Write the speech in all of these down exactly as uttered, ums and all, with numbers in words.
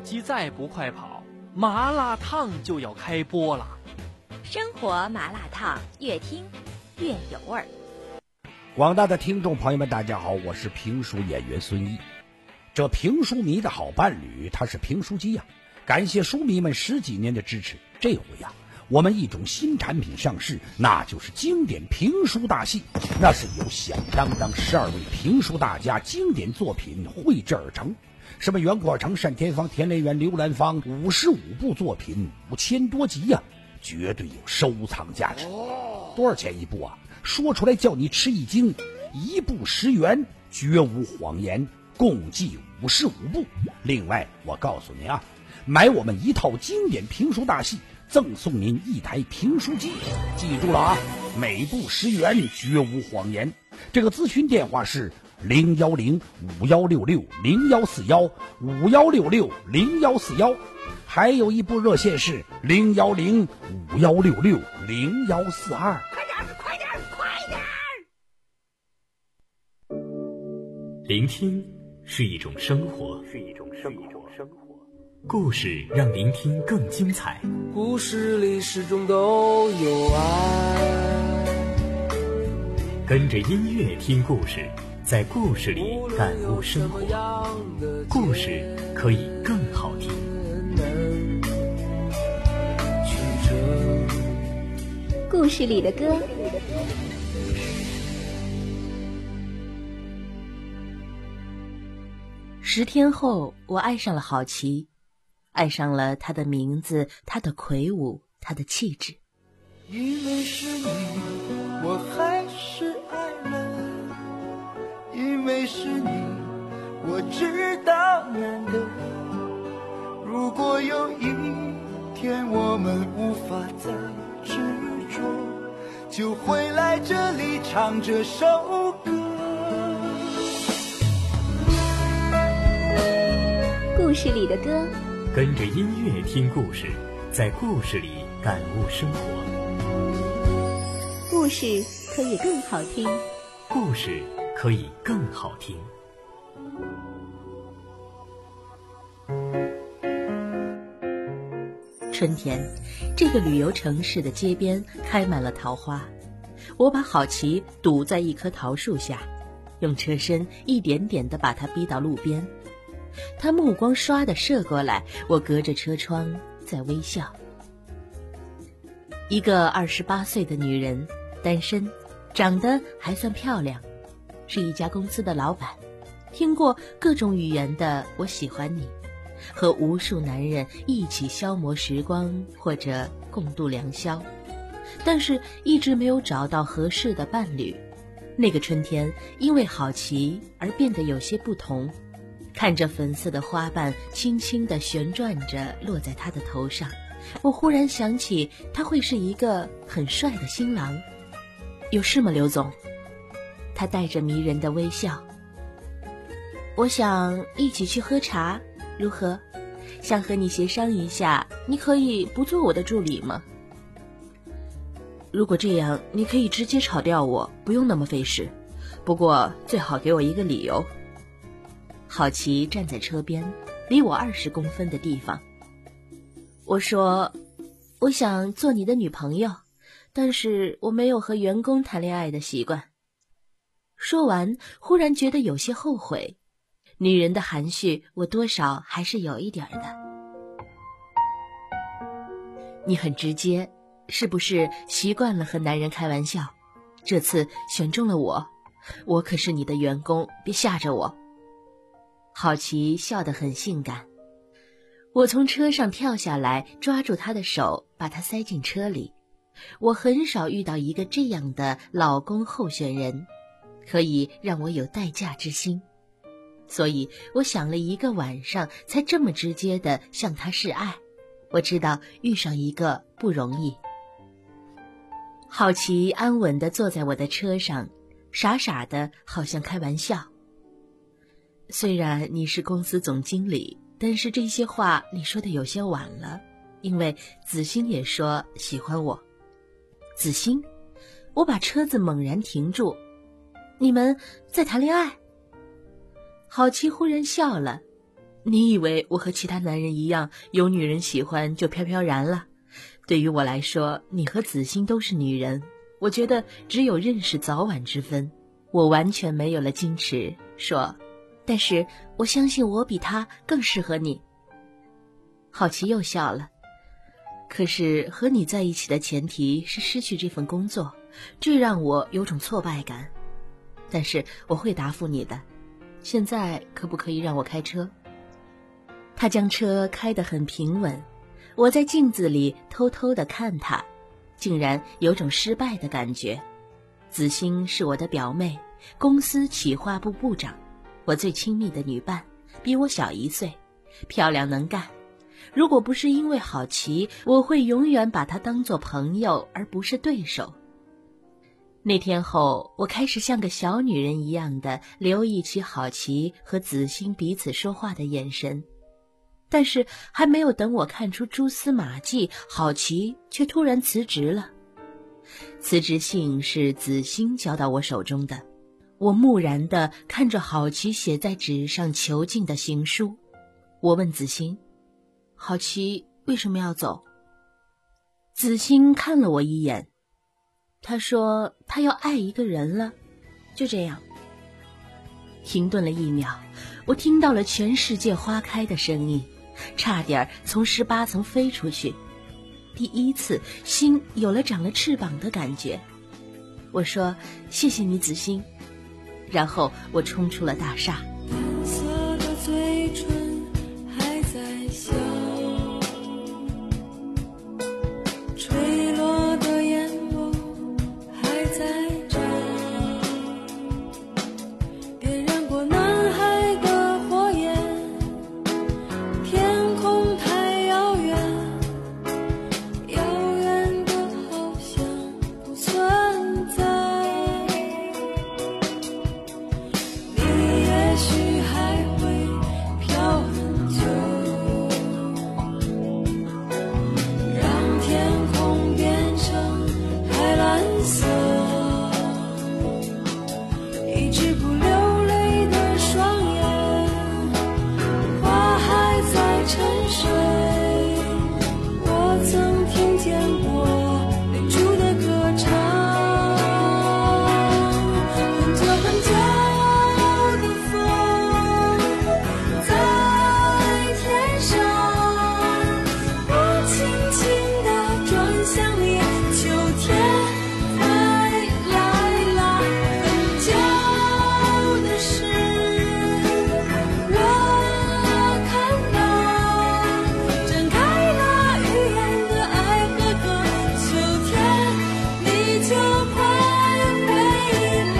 鸡再不快跑，麻辣烫就要开播了。 生活麻辣烫，越听越有味儿。 广大的听众朋友们，大家好，我是评书演员孙一。这评书迷的好伴侣，他是评书机呀、啊！感谢书迷们十几年的支持。这回呀、啊，我们一种新产品上市，那就是经典评书大戏。那是由响当当十二位评书大家经典作品绘制而成。什么袁阔成、单田芳、田连元、刘兰芳，五十五部作品，五千多集呀、啊，绝对有收藏价值。多少钱一部啊？说出来叫你吃一惊，一部十元，绝无谎言，共计五十五部。另外，我告诉您啊，买我们一套经典评书大戏，赠送您一台评书机。记住了啊，每部十元，绝无谎言。这个咨询电话是零幺零五幺六六零幺四幺五幺六六零幺四幺，还有一部热线是零幺零五幺六六零幺四二。 快点，快点，快点！ 聆听是一种生活， 是一种生活。 故事让聆听更精彩。 故事里始终都有爱。 跟着音乐听故事，在故事里感悟生活。故事可以更好听。 故事里的歌。十天后，我爱上了郝琪，爱上了他的名字，他的魁梧，他的气质。 因为是你，我还是爱了。因为是你，我知道难得。如果有一天我们无法再执着，就回来这里唱这首歌。 故事里的歌， 跟着音乐听故事，在故事里感悟生活。 故事可以更好听。 故事可以更好听。 春天，这个旅游城市的街边开满了桃花。我把郝琪堵在一棵桃树下，用车身一点点地把他逼到路边。他目光唰地射过来，我隔着车窗在微笑。一个二十八岁的女人，单身，长得还算漂亮，是一家公司的老板，听过各种语言的我喜欢你，和无数男人一起消磨时光，或者共度良宵，但是一直没有找到合适的伴侣。那个春天因为郝琪而变得有些不同，看着粉色的花瓣轻轻地旋转着落在他的头上，我忽然想起他会是一个很帅的新郎。有事吗，刘总？他带着迷人的微笑。我想一起去喝茶，如何？想和你协商一下，你可以不做我的助理吗？如果这样，你可以直接炒掉我，不用那么费事。不过最好给我一个理由。郝琪站在车边，离我二十公分的地方。我说，我想做你的女朋友，但是我没有和员工谈恋爱的习惯。说完，忽然觉得有些后悔。女人的含蓄，我多少还是有一点的。你很直接，是不是习惯了和男人开玩笑？这次选中了我，我可是你的员工，别吓着我。郝琪笑得很性感。我从车上跳下来，抓住他的手，把他塞进车里。我很少遇到一个这样的老公候选人，可以让我有待嫁之心。所以我想了一个晚上，才这么直接地向他示爱。我知道遇上一个不容易。郝琪安稳地坐在我的车上，傻傻的，好像开玩笑。虽然你是公司总经理，但是这些话你说的有些晚了，因为子欣也说喜欢我。子欣？我把车子猛然停住。你们在谈恋爱？郝琪忽然笑了。 你以为我和其他男人一样，有女人喜欢就飘飘然了？对于我来说，你和子欣都是女人，我觉得只有认识早晚之分。我完全没有了矜持，说，但是我相信我比他更适合你。好奇又笑了，可是和你在一起的前提是失去这份工作，这让我有种挫败感。但是我会答复你的，现在可不可以让我开车？他将车开得很平稳，我在镜子里偷偷地看他，竟然有种失败的感觉。子欣是我的表妹，公司企划部部长，我最亲密的女伴，比我小一岁，漂亮能干。如果不是因为好奇，我会永远把她当作朋友而不是对手。那天后，我开始像个小女人一样的留意起好奇和子欣彼此说话的眼神。但是还没有等我看出蛛丝马迹，好奇却突然辞职了。辞职信是子欣交到我手中的，我木然地看着好奇写在纸上囚禁的行书。我问子欣，好奇为什么要走？子欣看了我一眼，他说他要爱一个人了，就这样。停顿了一秒，我听到了全世界花开的声音，差点从十八层飞出去。第一次心有了长了翅膀的感觉。我说谢谢你子欣，然后我冲出了大厦。 淡色的嘴唇还在笑，垂落的眼眸还在眨，点燃过南海的火焰，天空太遥远，遥远的好像不存在。你也许还会飘很久，让天空变成海蓝色，一直不流泪的双眼，花还在沉睡。我曾听见过远处的歌唱，很久很久的风在天上，我轻轻地转向你，秋天才来了。很久的事我看到，展开了语言的爱和歌，秋天你就快回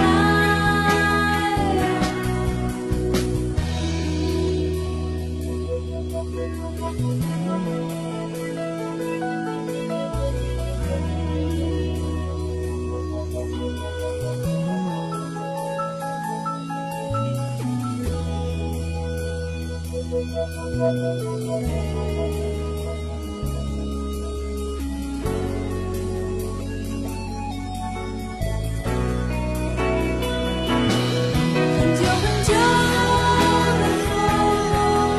很久很久的风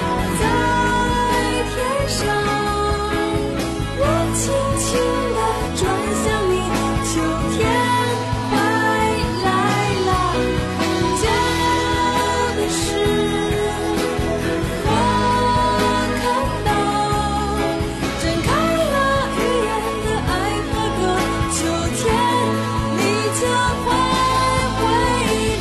在天上，我轻轻地转向你，秋天快来了。很久的事我看到，展开了语言的爱和歌，秋天你就快回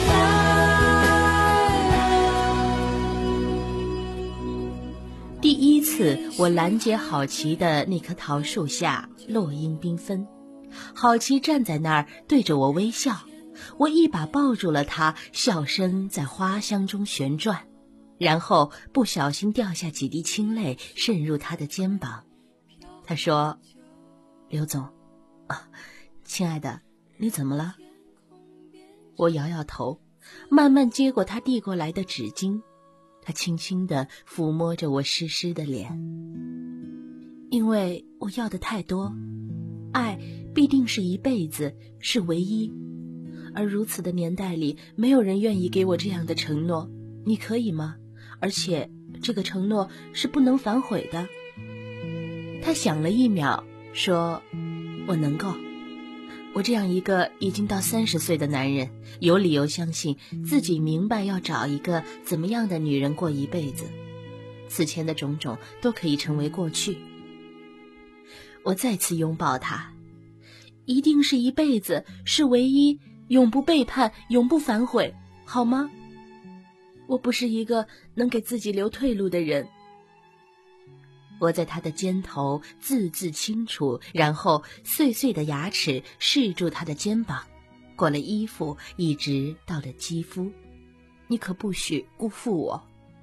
来。 第一次我拦截好奇的那棵桃树下，落英缤纷，好奇站在那儿对着我微笑，我一把抱住了他，笑声在花香中旋转，然后不小心掉下几滴清泪渗入他的肩膀。他说，刘总啊，亲爱的，你怎么了？我摇摇头，慢慢接过他递过来的纸巾，他轻轻地抚摸着我湿湿的脸。因为我要的太多，爱必定是一辈子，是唯一，而如此的年代里，没有人愿意给我这样的承诺，你可以吗？而且这个承诺是不能反悔的。他想了一秒，说：我能够。我这样一个已经到三十岁的男人，有理由相信自己明白要找一个怎么样的女人过一辈子，此前的种种都可以成为过去。我再次拥抱他，一定是一辈子，是唯一，永不背叛，永不反悔，好吗？我不是一个能给自己留退路的人。我在他的肩头字字清楚，然后碎碎的牙齿试住他的肩膀，过了衣服，一直到了肌肤。你可不许辜负我。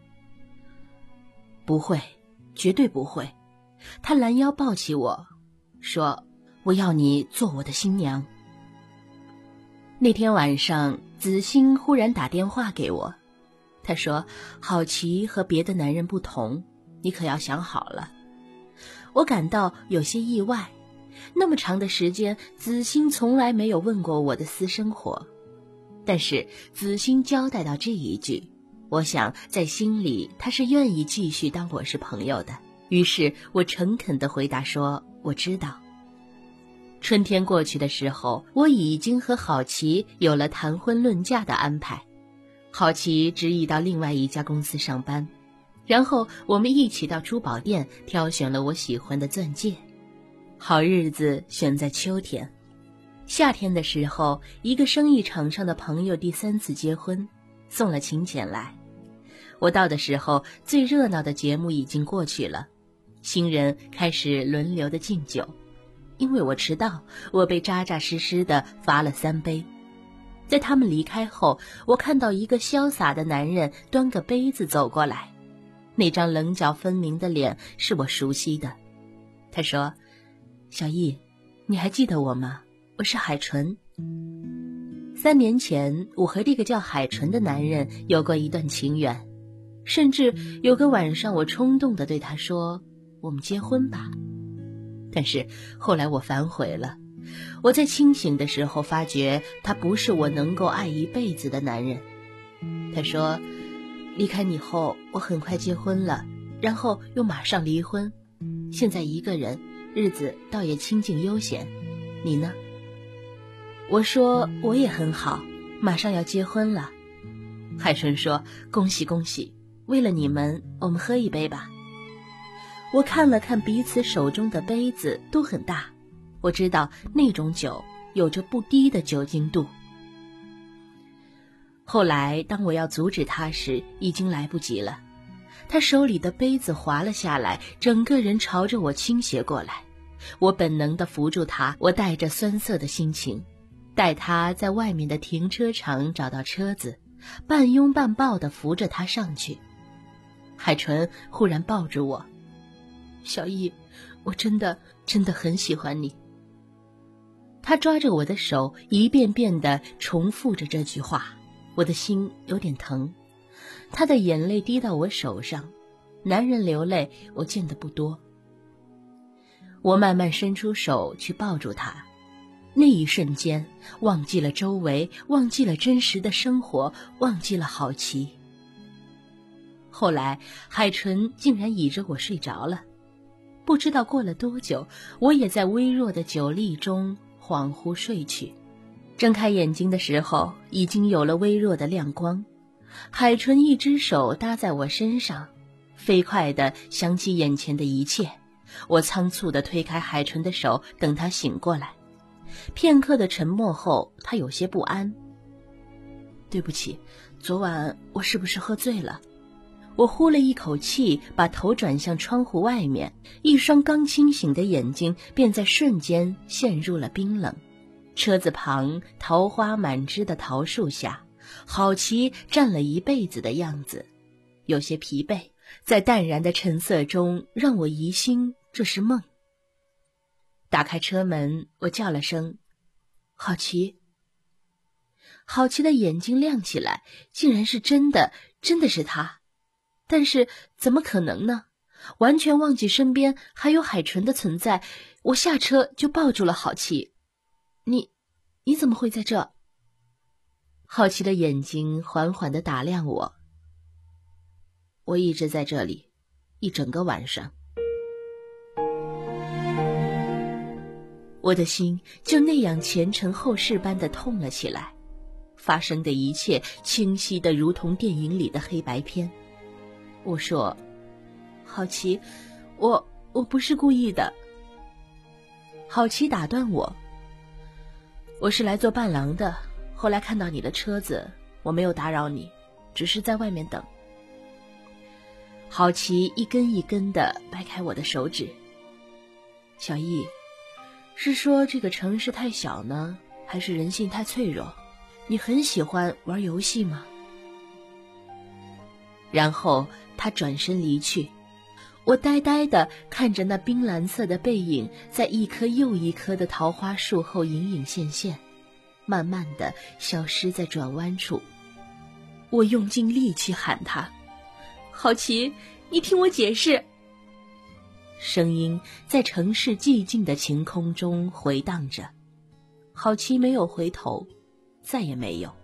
不会，绝对不会。他拦腰抱起我，说：我要你做我的新娘。那天晚上，子欣忽然打电话给我，他说：郝琪和别的男人不同，你可要想好了。我感到有些意外，那么长的时间，子欣从来没有问过我的私生活。但是子欣交代到这一句，我想在心里他是愿意继续当我是朋友的。于是我诚恳地回答说：我知道。春天过去的时候，我已经和郝琪有了谈婚论嫁的安排。郝琪执意到另外一家公司上班，然后我们一起到珠宝店挑选了我喜欢的钻戒。好日子选在秋天。夏天的时候，一个生意场上的朋友第三次结婚，送了请柬来。我到的时候，最热闹的节目已经过去了，新人开始轮流的敬酒。因为我迟到，我被扎扎实实的罚了三杯。在他们离开后，我看到一个潇洒的男人端个杯子走过来，那张棱角分明的脸是我熟悉的。他说：小易，你还记得我吗？我是海纯。三年前，我和这个叫海纯的男人有过一段情缘，甚至有个晚上我冲动地对他说：我们结婚吧。但是后来我反悔了。我在清醒的时候发觉他不是我能够爱一辈子的男人。他说：离开你后，我很快结婚了，然后又马上离婚，现在一个人，日子倒也清静悠闲。你呢？我说我也很好，马上要结婚了。海纯说：恭喜恭喜，为了你们，我们喝一杯吧。我看了看彼此手中的杯子，都很大，我知道那种酒有着不低的酒精度。后来当我要阻止他时，已经来不及了。他手里的杯子滑了下来，整个人朝着我倾斜过来。我本能地扶住他，我带着酸涩的心情，带他在外面的停车场找到车子，半拥半抱地扶着他上去。海纯忽然抱住我：小易，我真的真的很喜欢你。他抓着我的手，一遍遍地重复着这句话，我的心有点疼。他的眼泪滴到我手上，男人流泪我见得不多。我慢慢伸出手去抱住他，那一瞬间忘记了周围，忘记了真实的生活，忘记了好奇。后来海纯竟然倚着我睡着了。不知道过了多久，我也在微弱的酒力中恍惚睡去。睁开眼睛的时候，已经有了微弱的亮光。海纯一只手搭在我身上，飞快地想起眼前的一切。我仓促地推开海纯的手，等他醒过来。片刻的沉默后，他有些不安：对不起，昨晚我是不是喝醉了？我呼了一口气，把头转向窗户外面，一双刚清醒的眼睛便在瞬间陷入了冰冷。车子旁桃花满枝的桃树下，郝琪站了一辈子的样子，有些疲惫，在淡然的晨色中让我疑心这是梦。打开车门，我叫了声：郝琪。郝琪的眼睛亮起来，竟然是真的，真的是他。但是怎么可能呢？完全忘记身边还有海纯的存在，我下车就抱住了郝琪。你你怎么会在这？郝琪的眼睛缓缓地打量我。 我一直在这里，一整个晚上。我的心就那样前尘后世般的痛了起来，发生的一切清晰的如同电影里的黑白片。我说，郝琪，我我不是故意的。郝琪打断我，我是来做伴郎的，后来看到你的车子，我没有打扰你，只是在外面等。郝琪一根一根地掰开我的手指。小易，是说这个城市太小呢，还是人性太脆弱？你很喜欢玩游戏吗？然后他转身离去，我呆呆地看着那冰蓝色的背影在一棵又一棵的桃花树后隐隐现现，慢慢地消失在转弯处。我用尽力气喊他，郝琪，你听我解释。声音在城市寂静的晴空中回荡着，郝琪没有回头，再也没有。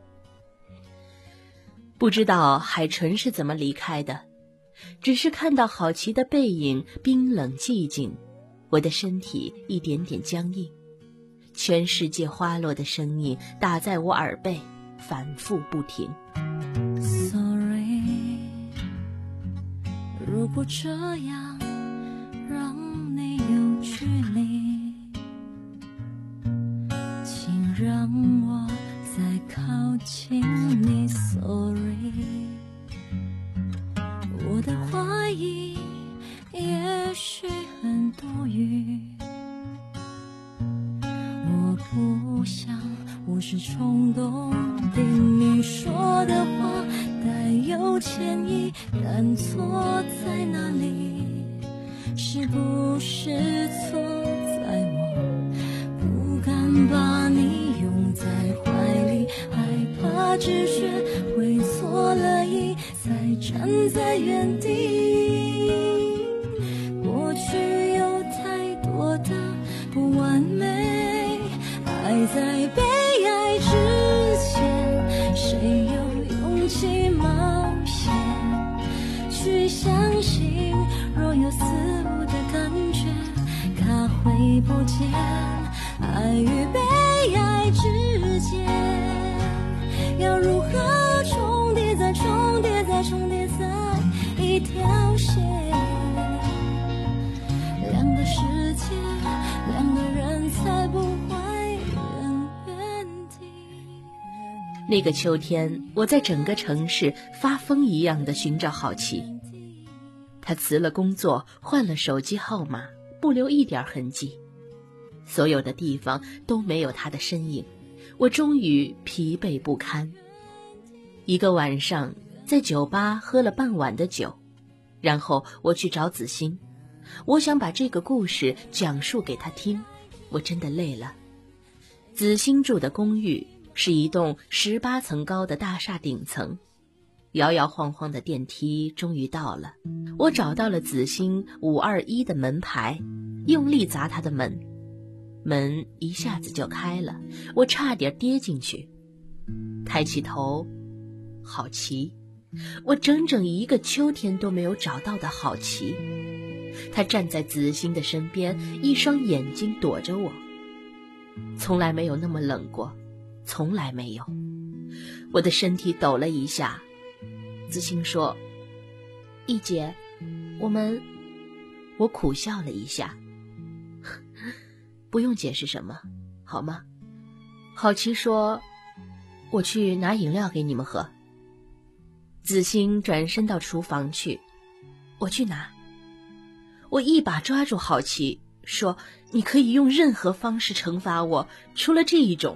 不知道海纯是怎么离开的，只是看到郝琪的背影冰冷寂静，我的身体一点点僵硬，全世界花落的声音打在我耳背，反复不停。 Sorry， 如果这样让你有距离，请让我再靠近你。 Sorry， 我的怀疑也许很多余，我不想我是冲动的，你说的话带有歉意，但错在哪里？是不是错在我不敢把你拥在怀里，害怕直觉会错了意，才站在原地。过去有太多的不完美，爱在被爱之前，谁有勇气冒险去相信，若有似无的感觉，它会不见。爱与被爱之间，要如何重叠再重叠再重叠在一条线？两个世界，两个人才不会远远地。 那个秋天，我在整个城市发疯一样的寻找郝琪。他辞了工作，换了手机号码，不留一点痕迹。所有的地方都没有他的身影，我终于疲惫不堪。一个晚上，在酒吧喝了半晚的酒，然后我去找子欣，我想把这个故事讲述给他听，我真的累了。子欣住的公寓是一栋十八层高的大厦顶层，摇摇晃晃的电梯终于到了，我找到了子欣五二一的门牌，用力砸他的门，门一下子就开了，我差点跌进去。抬起头，郝琪，我整整一个秋天都没有找到的郝琪。他站在子欣的身边，一双眼睛躲着我，从来没有那么冷过，从来没有。我的身体抖了一下。子欣说，一姐，我们……我苦笑了一下，不用解释什么，好吗？郝琪说，我去拿饮料给你们喝。子欣转身到厨房去，我去拿。我一把抓住郝琪，说，你可以用任何方式惩罚我，除了这一种。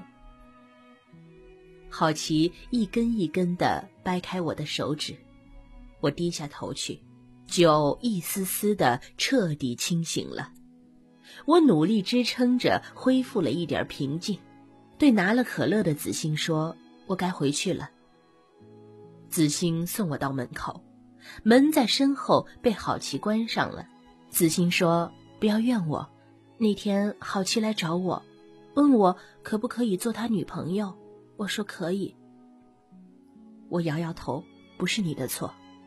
郝琪一根一根地掰开我的手指，我低下头去，酒一丝丝地彻底清醒了。我努力支撑着，恢复了一点平静，对拿了可乐的子欣说，我该回去了。子欣送我到门口，门在身后被郝琪关上了。子欣说，不要怨我，那天郝琪来找我，问我可不可以做他女朋友，我说可以。我摇摇头，不是你的错。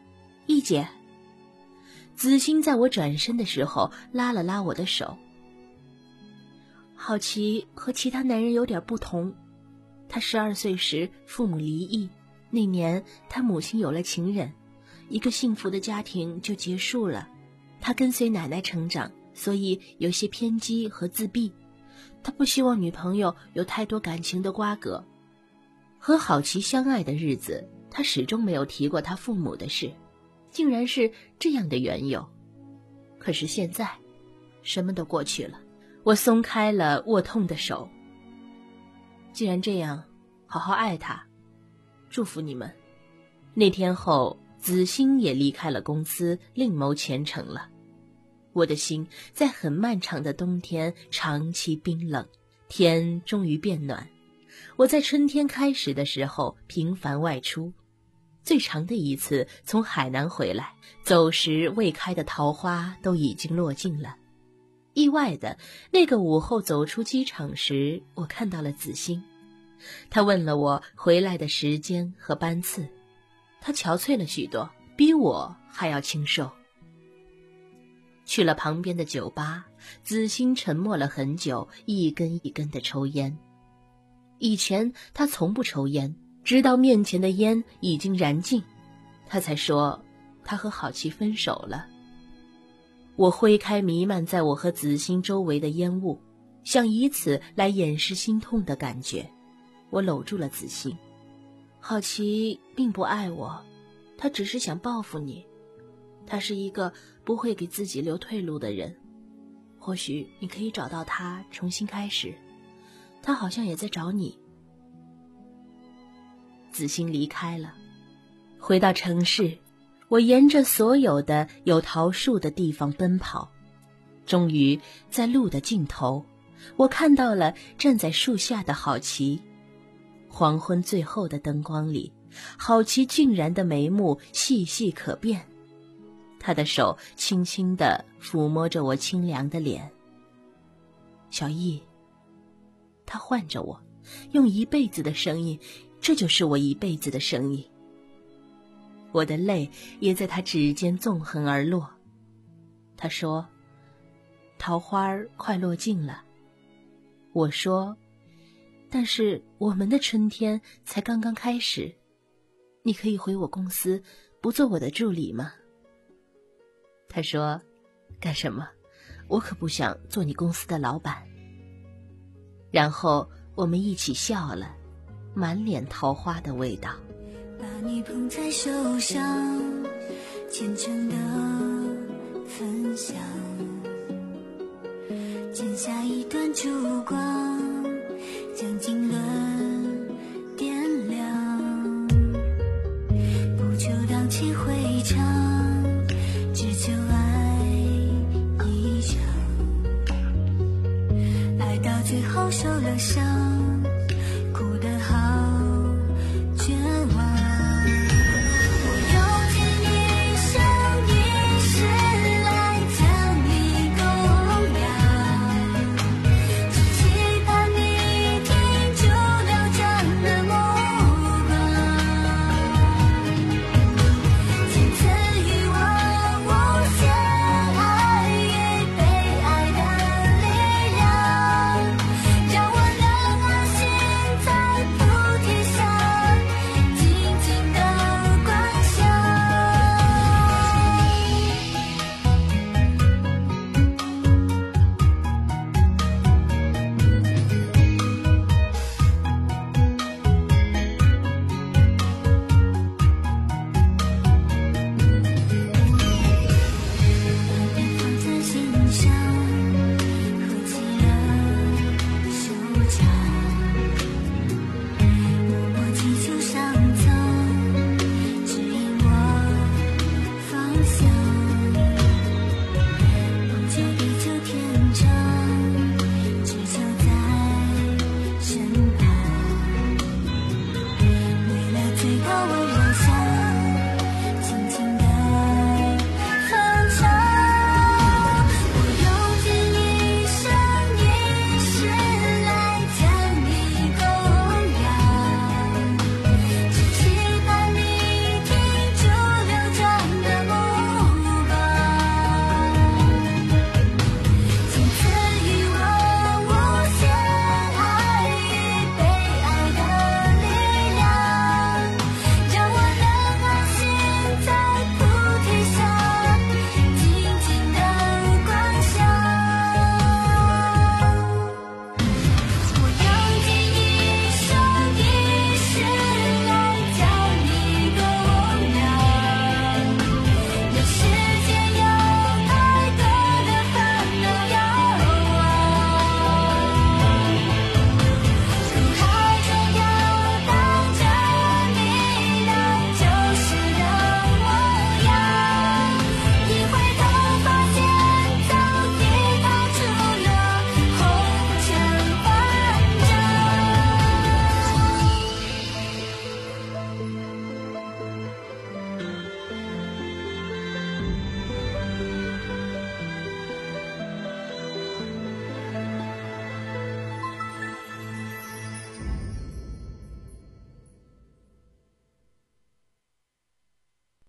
一姐。子欣在我转身的时候拉了拉我的手。郝琪和其他男人有点不同，他十二岁时父母离异，那年他母亲有了情人，一个幸福的家庭就结束了。他跟随奶奶成长，所以有些偏激和自闭。他不希望女朋友有太多感情的瓜葛。和郝琪相爱的日子，他始终没有提过他父母的事，竟然是这样的缘由。可是现在，什么都过去了，我松开了握痛的手。既然这样，好好爱他，祝福你们。那天后，子欣也离开了公司，另谋前程了。我的心在很漫长的冬天长期冰冷，天终于变暖。我在春天开始的时候频繁外出，最长的一次从海南回来，走时未开的桃花都已经落尽了。意外的，那个午后走出机场时，我看到了子欣。他问了我回来的时间和班次，他憔悴了许多，比我还要清瘦。去了旁边的酒吧，子欣沉默了很久，一根一根地抽烟。以前他从不抽烟，直到面前的烟已经燃尽，他才说他和郝琪分手了。我挥开弥漫在我和子欣周围的烟雾，想以此来掩饰心痛的感觉。我搂住了子欣。郝琪并不爱我，他只是想报复你。他是一个不会给自己留退路的人，或许你可以找到他重新开始，他好像也在找你。子欣离开了，回到城市，我沿着所有的有桃树的地方奔跑，终于在路的尽头，我看到了站在树下的郝琪。黄昏最后的灯光里，郝琪俊然的眉目细细可辨，他的手轻轻地抚摸着我清凉的脸。小易，他唤着我，用一辈子的声音，这就是我一辈子的声音。我的泪也在他指尖纵横而落。他说，桃花快落尽了。我说，但是我们的春天才刚刚开始，你可以回我公司，不做我的助理吗？他说，干什么？我可不想做你公司的老板。然后我们一起笑了，满脸桃花的味道。 把你捧在手上，虔诚的分享，剪下一段烛光，将经纶点亮，不求荡气回肠，只求爱一场，爱到最后受了伤，哭得好绝望。让我能爱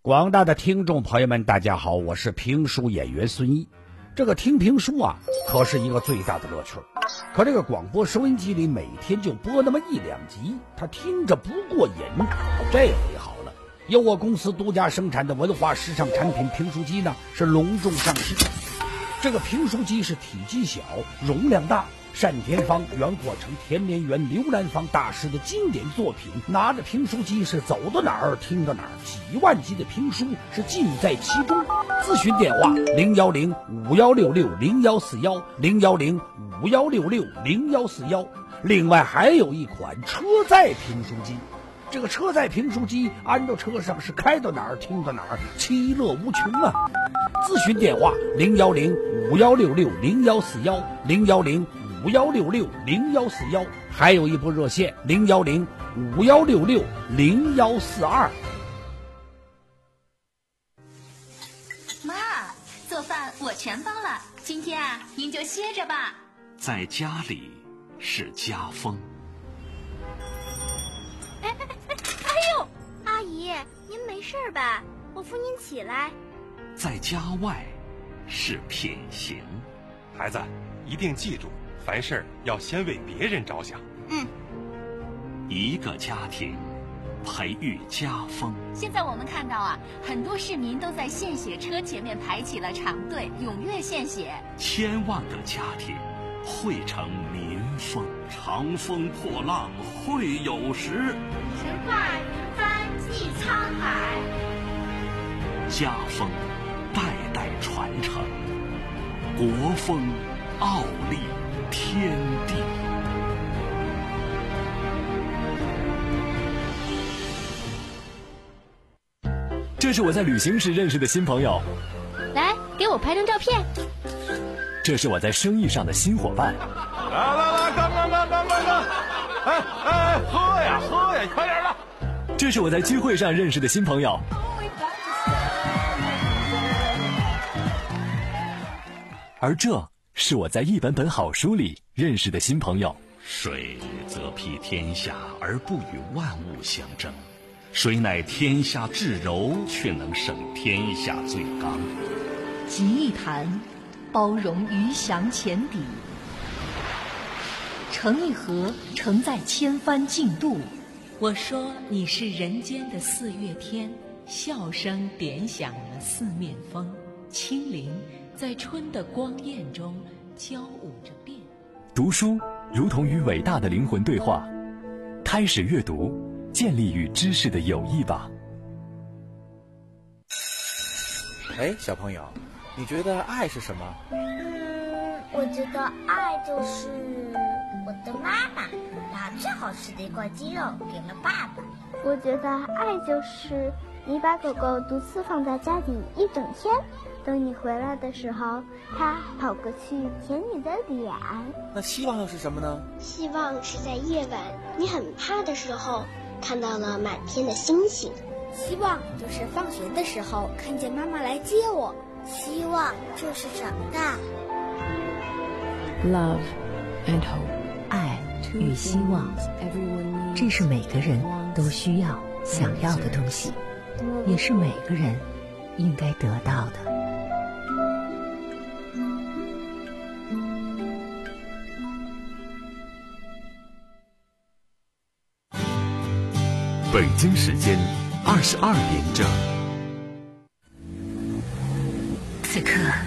广大的听众朋友们，大家好，我是评书演员孙一。这个听评书啊，可是一个最大的乐趣。可这个广播收音机里每天就播那么一两集，他听着不过瘾。这回好了，由我公司独家生产的文化时尚产品评书机呢，是隆重上市。这个评书机是体积小，容量大，单田芳、袁阔成、田连元、刘兰芳大师的经典作品，拿着评书机是走到哪儿听到哪儿，几万集的评书是尽在其中。咨询电话零幺零五幺六六零幺四幺零幺零五幺六六零幺四幺。另外还有一款车载评书机，这个车载评书机安到车上是开到哪儿听到哪儿，其乐无穷啊！咨询电话零幺零五幺六六零幺四幺零幺零五幺六六零幺四幺，还有一部热线零幺零五幺六六零幺四二。 妈，做饭我全包了，今天啊，您就歇着吧。 在家里是家风。 哎哎哎哎呦，阿姨，您没事吧？我扶您起来。 在家外是品行。 孩子，一定记住，凡事要先为别人着想。 嗯。 一个家庭培育家风。 现在我们看到啊，很多市民都在献血车前面排起了长队，踊跃献血。 千万个家庭汇成民风。长风破浪会有时， 神话云帆济沧海。 家风代代传承，国风傲立天地。 这是我在旅行时认识的新朋友， 来给我拍张照片。 这是我在生意上的新伙伴。 来来来，干干干干干干！哎哎，喝呀喝呀，快点的！ 这是我在聚会上认识的新朋友。而这是我在一本本好书里认识的新朋友。 水则披天下而不与万物相争，水乃天下至柔，却能胜天下最刚。 集一坛，包容鱼翔浅底；成一河，承载千帆竞渡。 我说你是人间的四月天，笑声点响了四面风，清灵在春的光艳中交舞着变。 读书如同与伟大的灵魂对话，开始阅读，建立与知识的友谊吧。 哎，小朋友，你觉得爱是什么？ 嗯，我觉得爱就是我的妈妈把最好吃的一块鸡肉给了爸爸。 我觉得爱就是你把狗狗独自放在家里一整天，等你回来的时候，它跑过去舔你的脸。 那希望又是什么呢？ 希望是在夜晚你很怕的时候，看到了满天的星星。 希望就是放学的时候看见妈妈来接我。希望就是长大。 Love and hope， 爱与希望，这是每个人都需要想要的东西，也是每个人应该得到的。 北京时间二十二点整。 此刻